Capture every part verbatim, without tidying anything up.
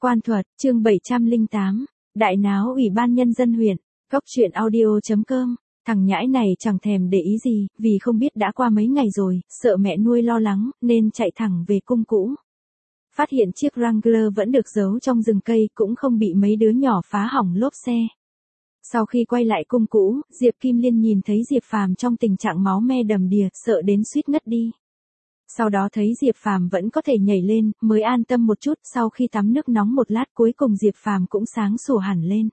Quan thuật, chương bảy trăm lẻ tám, đại náo Ủy ban Nhân dân huyện, góc truyện audio chấm com. Thằng nhãi này chẳng thèm để ý gì, vì không biết đã qua mấy ngày rồi, sợ mẹ nuôi lo lắng, nên chạy thẳng về cung cũ. Phát hiện chiếc Wrangler vẫn được giấu trong rừng cây, cũng không bị mấy đứa nhỏ phá hỏng lốp xe. Sau khi quay lại cung cũ, Diệp Kim Liên nhìn thấy Diệp Phàm trong tình trạng máu me đầm đìa, sợ đến suýt ngất đi. Sau đó thấy Diệp Phàm vẫn có thể nhảy lên, mới an tâm một chút. Sau khi tắm nước nóng một lát, cuối cùng Diệp Phàm cũng sáng sủa hẳn lên.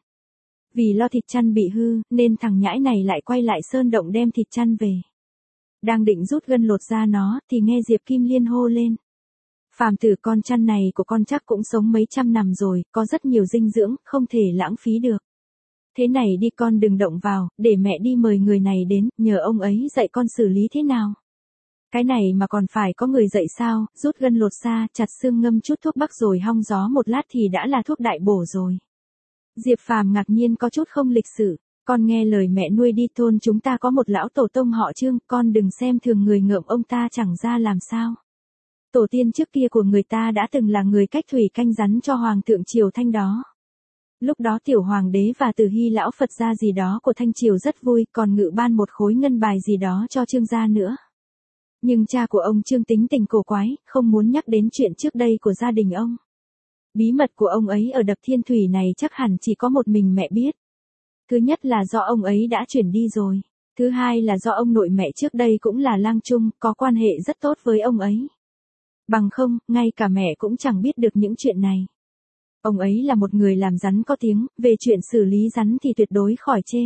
Vì lo thịt chăn bị hư, nên thằng nhãi này lại quay lại sơn động đem thịt chăn về. Đang định rút gân lột ra nó, thì nghe Diệp Kim Liên hô lên. Phàm tử, con chăn này của con chắc cũng sống mấy trăm năm rồi, có rất nhiều dinh dưỡng, không thể lãng phí được. Thế này đi, con đừng động vào, để mẹ đi mời người này đến, nhờ ông ấy dạy con xử lý thế nào. Cái này mà còn phải có người dạy sao? Rút gân lột da, chặt xương, ngâm chút thuốc bắc rồi hong gió một lát thì đã là thuốc đại bổ rồi. Diệp Phàm ngạc nhiên có chút không lịch sự. Con nghe lời mẹ nuôi đi, thôn chúng ta có một lão tổ tông họ Trương, con đừng xem thường người ngợm ông ta chẳng ra làm sao. Tổ tiên trước kia của người ta đã từng là người cách thủy canh rắn cho hoàng thượng Triều Thanh đó. Lúc đó tiểu hoàng đế và từ hy lão Phật gia gì đó của Thanh Triều rất vui, còn ngự ban một khối ngân bài gì đó cho Trương gia nữa. Nhưng cha của ông Trương tính tình cổ quái, không muốn nhắc đến chuyện trước đây của gia đình ông. Bí mật của ông ấy ở đập Thiên Thủy này chắc hẳn chỉ có một mình mẹ biết. Thứ nhất là do ông ấy đã chuyển đi rồi. Thứ hai là do ông nội mẹ trước đây cũng là lang trung, có quan hệ rất tốt với ông ấy. Bằng không, ngay cả mẹ cũng chẳng biết được những chuyện này. Ông ấy là một người làm rắn có tiếng, về chuyện xử lý rắn thì tuyệt đối khỏi chê.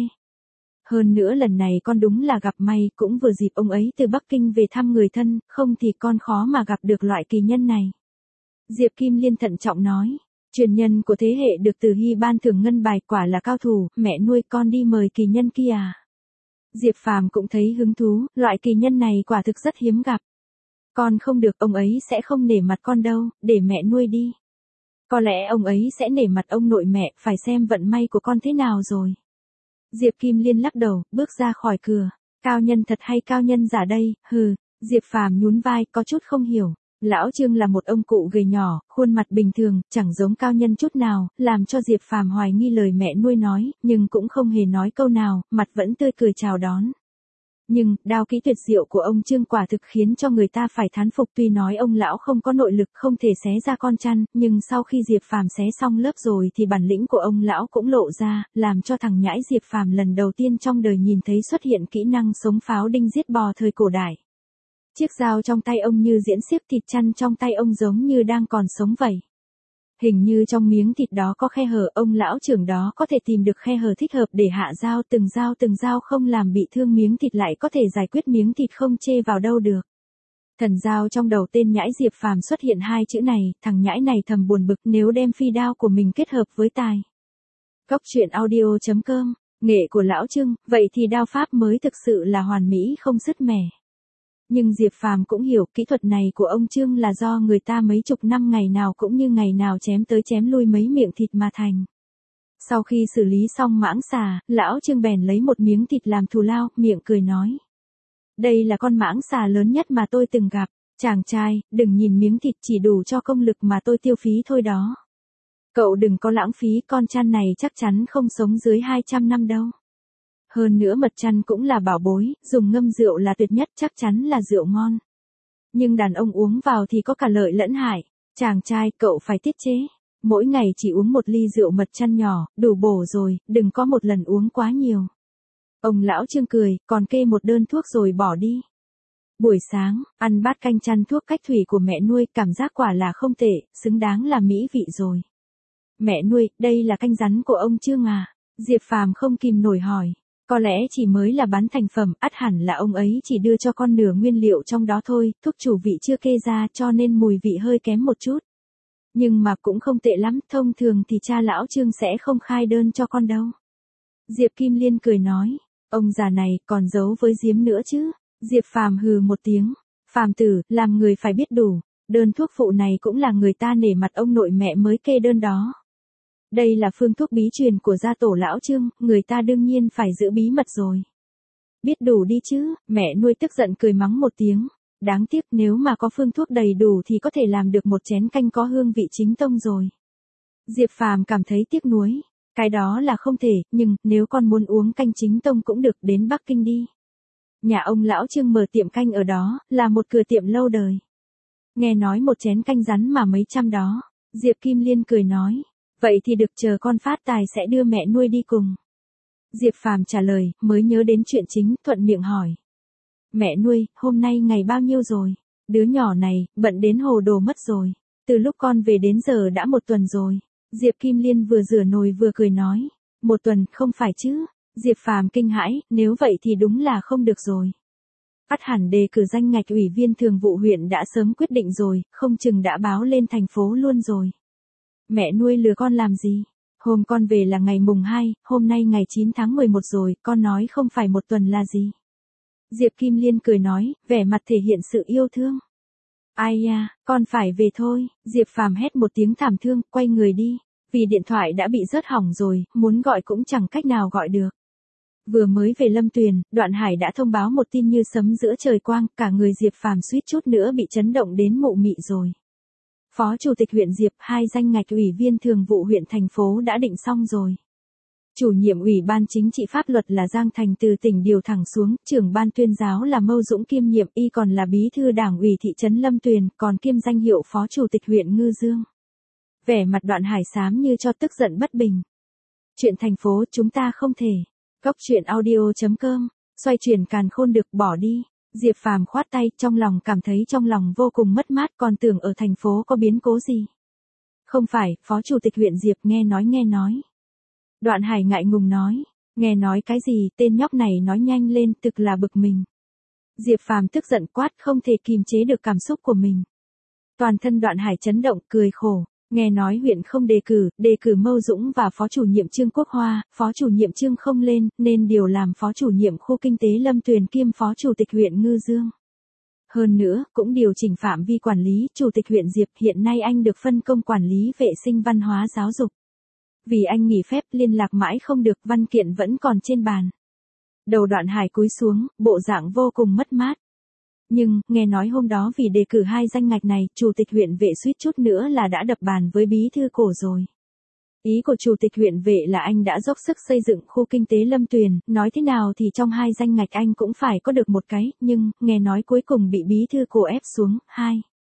Hơn nữa lần này con đúng là gặp may, cũng vừa dịp ông ấy từ Bắc Kinh về thăm người thân, không thì con khó mà gặp được loại kỳ nhân này. Diệp Kim Liên thận trọng nói, truyền nhân của thế hệ được từ hy ban thưởng ngân bài, quả là cao thủ, mẹ nuôi, con đi mời kỳ nhân kia à. Diệp Phàm cũng thấy hứng thú, loại kỳ nhân này quả thực rất hiếm gặp. Con không được, ông ấy sẽ không nể mặt con đâu, để mẹ nuôi đi. Có lẽ ông ấy sẽ nể mặt ông nội mẹ, phải xem vận may của con thế nào rồi. Diệp Kim Liên lắc đầu, bước ra khỏi cửa. Cao nhân thật hay cao nhân giả đây, hừ. Diệp Phàm nhún vai, có chút không hiểu. Lão Trương là một ông cụ gầy nhỏ, khuôn mặt bình thường, chẳng giống cao nhân chút nào, làm cho Diệp Phàm hoài nghi lời mẹ nuôi nói, nhưng cũng không hề nói câu nào, mặt vẫn tươi cười chào đón. Nhưng, đao kỹ tuyệt diệu của ông Trương quả thực khiến cho người ta phải thán phục. Tuy nói ông lão không có nội lực, không thể xé ra con chăn, nhưng sau khi Diệp Phàm xé xong lớp rồi thì bản lĩnh của ông lão cũng lộ ra, làm cho thằng nhãi Diệp Phàm lần đầu tiên trong đời nhìn thấy xuất hiện kỹ năng sống pháo đinh giết bò thời cổ đại. Chiếc dao trong tay ông như diễn xiếc, thịt chăn trong tay ông giống như đang còn sống vậy. Hình như trong miếng thịt đó có khe hở, ông lão trưởng đó có thể tìm được khe hở thích hợp để hạ dao, từng dao từng dao không làm bị thương miếng thịt, lại có thể giải quyết miếng thịt không chê vào đâu được. Thần dao trong đầu tên nhãi Diệp Phàm xuất hiện hai chữ này, thằng nhãi này thầm buồn bực, nếu đem phi đao của mình kết hợp với tài. Góc truyện audio chấm com, nghệ của lão Trương, vậy thì đao pháp mới thực sự là hoàn mỹ không sứt mẻ. Nhưng Diệp Phàm cũng hiểu, kỹ thuật này của ông Trương là do người ta mấy chục năm ngày nào cũng như ngày nào chém tới chém lui mấy miệng thịt mà thành. Sau khi xử lý xong mãng xà, lão Trương bèn lấy một miếng thịt làm thù lao, miệng cười nói. Đây là con mãng xà lớn nhất mà tôi từng gặp. Chàng trai, đừng nhìn miếng thịt chỉ đủ cho công lực mà tôi tiêu phí thôi đó. Cậu đừng có lãng phí, con chăn này chắc chắn không sống dưới hai trăm năm đâu. Hơn nữa mật chăn cũng là bảo bối, dùng ngâm rượu là tuyệt nhất, chắc chắn là rượu ngon. Nhưng đàn ông uống vào thì có cả lợi lẫn hại. Chàng trai, cậu phải tiết chế. Mỗi ngày chỉ uống một ly rượu mật chăn nhỏ, đủ bổ rồi, đừng có một lần uống quá nhiều. Ông lão Trương cười, còn kê một đơn thuốc rồi bỏ đi. Buổi sáng, ăn bát canh chăn thuốc cách thủy của mẹ nuôi, cảm giác quả là không tệ, xứng đáng là mỹ vị rồi. Mẹ nuôi, đây là canh rắn của ông Trương à? Diệp Phàm không kìm nổi hỏi. Có lẽ chỉ mới là bán thành phẩm, ắt hẳn là ông ấy chỉ đưa cho con nửa nguyên liệu trong đó thôi, thuốc chủ vị chưa kê ra cho nên mùi vị hơi kém một chút. Nhưng mà cũng không tệ lắm, thông thường thì cha lão Trương sẽ không khai đơn cho con đâu. Diệp Kim Liên cười nói, ông già này còn giấu với giếm nữa chứ. Diệp Phàm hừ một tiếng, Phàm tử, làm người phải biết đủ, đơn thuốc phụ này cũng là người ta nể mặt ông nội mẹ mới kê đơn đó. Đây là phương thuốc bí truyền của gia tổ lão Trương, người ta đương nhiên phải giữ bí mật rồi. Biết đủ đi chứ, mẹ nuôi tức giận cười mắng một tiếng. Đáng tiếc, nếu mà có phương thuốc đầy đủ thì có thể làm được một chén canh có hương vị chính tông rồi. Diệp Phàm cảm thấy tiếc nuối. Cái đó là không thể, nhưng nếu con muốn uống canh chính tông cũng được, đến Bắc Kinh đi. Nhà ông lão Trương mở tiệm canh ở đó, là một cửa tiệm lâu đời. Nghe nói một chén canh rắn mà mấy trăm đó. Diệp Kim Liên cười nói, vậy thì được, chờ con phát tài sẽ đưa mẹ nuôi đi cùng. Diệp Phàm trả lời, mới nhớ đến chuyện chính, thuận miệng hỏi. Mẹ nuôi, hôm nay ngày bao nhiêu rồi? Đứa nhỏ này, bận đến hồ đồ mất rồi. Từ lúc con về đến giờ đã một tuần rồi. Diệp Kim Liên vừa rửa nồi vừa cười nói. Một tuần, không phải chứ? Diệp Phàm kinh hãi, nếu vậy thì đúng là không được rồi. Ắt hẳn đề cử danh ngạch ủy viên thường vụ huyện đã sớm quyết định rồi, không chừng đã báo lên thành phố luôn rồi. Mẹ nuôi lừa con làm gì? Hôm con về là ngày mùng hai, hôm nay ngày chín tháng mười một rồi, con nói không phải một tuần là gì? Diệp Kim Liên cười nói, vẻ mặt thể hiện sự yêu thương. Ai ya, con phải về thôi. Diệp Phàm hét một tiếng thảm thương, quay người đi. Vì điện thoại đã bị rớt hỏng rồi, muốn gọi cũng chẳng cách nào gọi được. Vừa mới về Lâm Tuyền, Đoạn Hải đã thông báo một tin như sấm giữa trời quang, cả người Diệp Phàm suýt chút nữa bị chấn động đến mụ mị rồi. Phó Chủ tịch huyện Diệp, hai danh ngạch ủy viên thường vụ huyện thành phố đã định xong rồi. Chủ nhiệm Ủy ban Chính trị Pháp luật là Giang Thành từ tỉnh điều thẳng xuống, trưởng ban tuyên giáo là Mâu Dũng kiêm nhiệm, y còn là bí thư đảng ủy thị trấn Lâm Tuyền, còn kiêm danh hiệu Phó Chủ tịch huyện Ngư Dương. Vẻ mặt Đoạn Hải xám như cho tức giận bất bình. Chuyện thành phố chúng ta không thể. Góc chuyện audio chấm com, xoay chuyển càn khôn được, bỏ đi. Diệp Phàm khoát tay, trong lòng cảm thấy trong lòng vô cùng mất mát, còn tưởng ở thành phố có biến cố gì. Không phải, Phó Chủ tịch huyện Diệp, nghe nói nghe nói. Đoạn Hải ngại ngùng nói, nghe nói cái gì, tên nhóc này nói nhanh lên, thực là bực mình. Diệp Phàm tức giận quát, không thể kìm chế được cảm xúc của mình. Toàn thân Đoạn Hải chấn động, cười khổ. Nghe nói huyện không đề cử, đề cử Mâu Dũng và phó chủ nhiệm Trương Quốc Hoa, phó chủ nhiệm Trương không lên, nên điều làm phó chủ nhiệm khu kinh tế Lâm Tuyền kiêm phó chủ tịch huyện Ngư Dương. Hơn nữa, cũng điều chỉnh phạm vi quản lý, chủ tịch huyện Diệp hiện nay anh được phân công quản lý vệ sinh văn hóa giáo dục. Vì anh nghỉ phép liên lạc mãi không được, văn kiện vẫn còn trên bàn. Đầu Đoạn Hải cúi xuống, bộ dạng vô cùng mất mát. Nhưng, nghe nói hôm đó vì đề cử hai danh ngạch này, chủ tịch huyện Vệ suýt chút nữa là đã đập bàn với bí thư Cổ rồi. Ý của chủ tịch huyện Vệ là anh đã dốc sức xây dựng khu kinh tế Lâm Tuyền, nói thế nào thì trong hai danh ngạch anh cũng phải có được một cái, nhưng, nghe nói cuối cùng bị bí thư Cổ ép xuống, hai.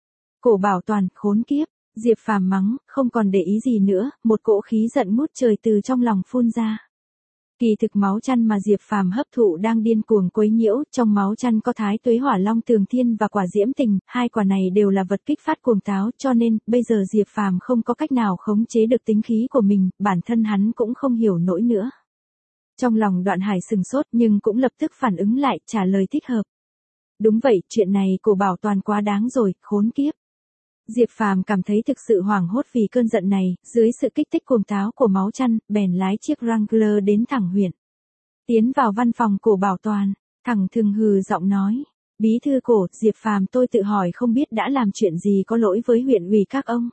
Cổ Bảo Toàn, khốn kiếp, Diệp Phàm mắng, không còn để ý gì nữa, một cỗ khí giận ngút trời từ trong lòng phun ra. Kỳ thực máu chăn mà Diệp Phàm hấp thụ đang điên cuồng quấy nhiễu, trong máu chăn có Thái Tuế Hỏa Long Tường Thiên và quả Diễm Tình, hai quả này đều là vật kích phát cuồng táo, cho nên bây giờ Diệp Phàm không có cách nào khống chế được tính khí của mình, bản thân hắn cũng không hiểu nổi nữa. Trong lòng Đoạn Hải sừng sốt nhưng cũng lập tức phản ứng lại, trả lời thích hợp. Đúng vậy, chuyện này Cổ Bảo Toàn quá đáng rồi, khốn kiếp. Diệp Phàm cảm thấy thực sự hoảng hốt vì cơn giận này, dưới sự kích thích cuồng táo của máu chăn, bèn lái chiếc Wrangler đến thẳng huyện. Tiến vào văn phòng Cổ Bảo Toàn, thẳng thừng hừ giọng nói, bí thư Cổ, Diệp Phàm tôi tự hỏi không biết đã làm chuyện gì có lỗi với huyện ủy các ông.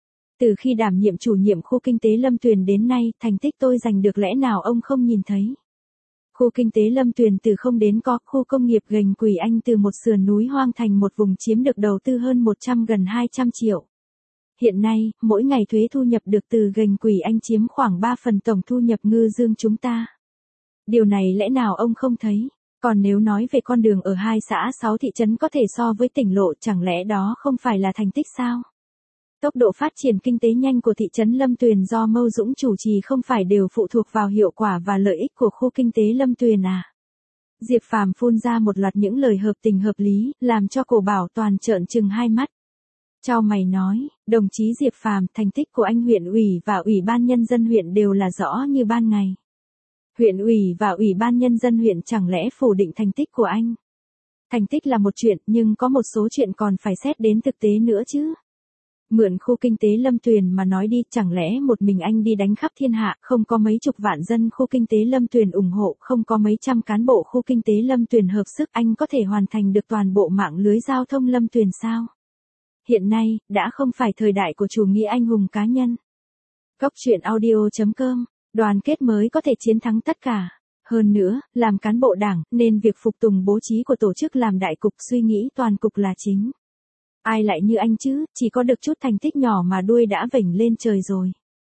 Từ khi đảm nhiệm chủ nhiệm khu kinh tế Lâm Tuyền đến nay, thành tích tôi giành được lẽ nào ông không nhìn thấy. Khu kinh tế Lâm Tuyền từ không đến có, khu công nghiệp Gành Quỷ Anh từ một sườn núi hoang thành một vùng chiếm được đầu tư hơn một trăm gần hai trăm triệu. Hiện nay, mỗi ngày thuế thu nhập được từ Gành Quỷ Anh chiếm khoảng ba phần tổng thu nhập Ngư Dương chúng ta. Điều này lẽ nào ông không thấy? Còn nếu nói về con đường ở hai xã sáu thị trấn có thể so với tỉnh lộ, chẳng lẽ đó không phải là thành tích sao? Tốc độ phát triển kinh tế nhanh của thị trấn Lâm Tuyền do Mâu Dũng chủ trì không phải đều phụ thuộc vào hiệu quả và lợi ích của khu kinh tế Lâm Tuyền à? Diệp Phàm phun ra một loạt những lời hợp tình hợp lý, làm cho Cổ Bảo Toàn trợn trừng hai mắt. Chau mày nói, đồng chí Diệp Phàm, thành tích của anh huyện ủy và ủy ban nhân dân huyện đều là rõ như ban ngày. Huyện ủy và ủy ban nhân dân huyện chẳng lẽ phủ định thành tích của anh? Thành tích là một chuyện, nhưng có một số chuyện còn phải xét đến thực tế nữa chứ. Mượn khu kinh tế Lâm Tuyền mà nói đi, chẳng lẽ một mình anh đi đánh khắp thiên hạ, không có mấy chục vạn dân khu kinh tế Lâm Tuyền ủng hộ, không có mấy trăm cán bộ khu kinh tế Lâm Tuyền hợp sức, anh có thể hoàn thành được toàn bộ mạng lưới giao thông Lâm Tuyền sao? Hiện nay, đã không phải thời đại của chủ nghĩa anh hùng cá nhân. Góc chuyện audio chấm com, đoàn kết mới có thể chiến thắng tất cả. Hơn nữa, làm cán bộ đảng, nên việc phục tùng bố trí của tổ chức làm đại cục, suy nghĩ toàn cục là chính. Ai lại như anh chứ, chỉ có được chút thành tích nhỏ mà đuôi đã vểnh lên trời rồi.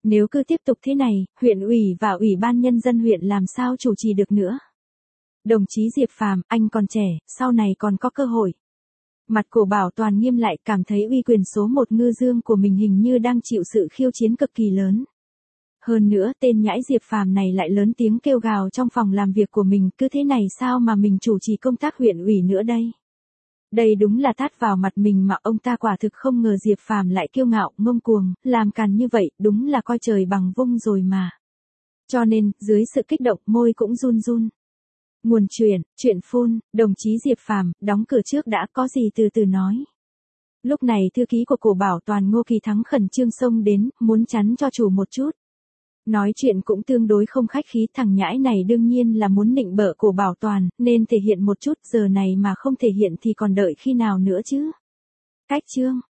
Nếu cứ tiếp tục thế này, huyện ủy và ủy ban nhân dân huyện làm sao chủ trì được nữa. Đồng chí Diệp Phàm, anh còn trẻ, sau này còn có cơ hội. Mặt Cổ Bảo Toàn nghiêm lại, cảm thấy uy quyền số một ngư dương của mình hình như đang chịu sự khiêu chiến cực kỳ lớn. Hơn nữa, tên nhãi Diệp Phàm này lại lớn tiếng kêu gào trong phòng làm việc của mình, cứ thế này sao mà mình chủ trì công tác huyện ủy nữa đây. Đây đúng là tát vào mặt mình mà ông ta quả thực không ngờ Diệp Phàm lại kiêu ngạo, ngông cuồng, làm càn như vậy, đúng là coi trời bằng vung rồi mà. Cho nên, dưới sự kích động, môi cũng run run. Nguồn chuyện, chuyện phun, đồng chí Diệp Phàm, đóng cửa trước đã, có gì từ từ nói. Lúc này thư ký của Cổ Bảo Toàn Ngô Kỳ Thắng khẩn trương xông đến, muốn chắn cho chủ một chút. Nói chuyện cũng tương đối không khách khí, thằng nhãi này đương nhiên là muốn nịnh bợ Cổ Bảo Toàn, nên thể hiện một chút, giờ này mà không thể hiện thì còn đợi khi nào nữa chứ. Cách chương.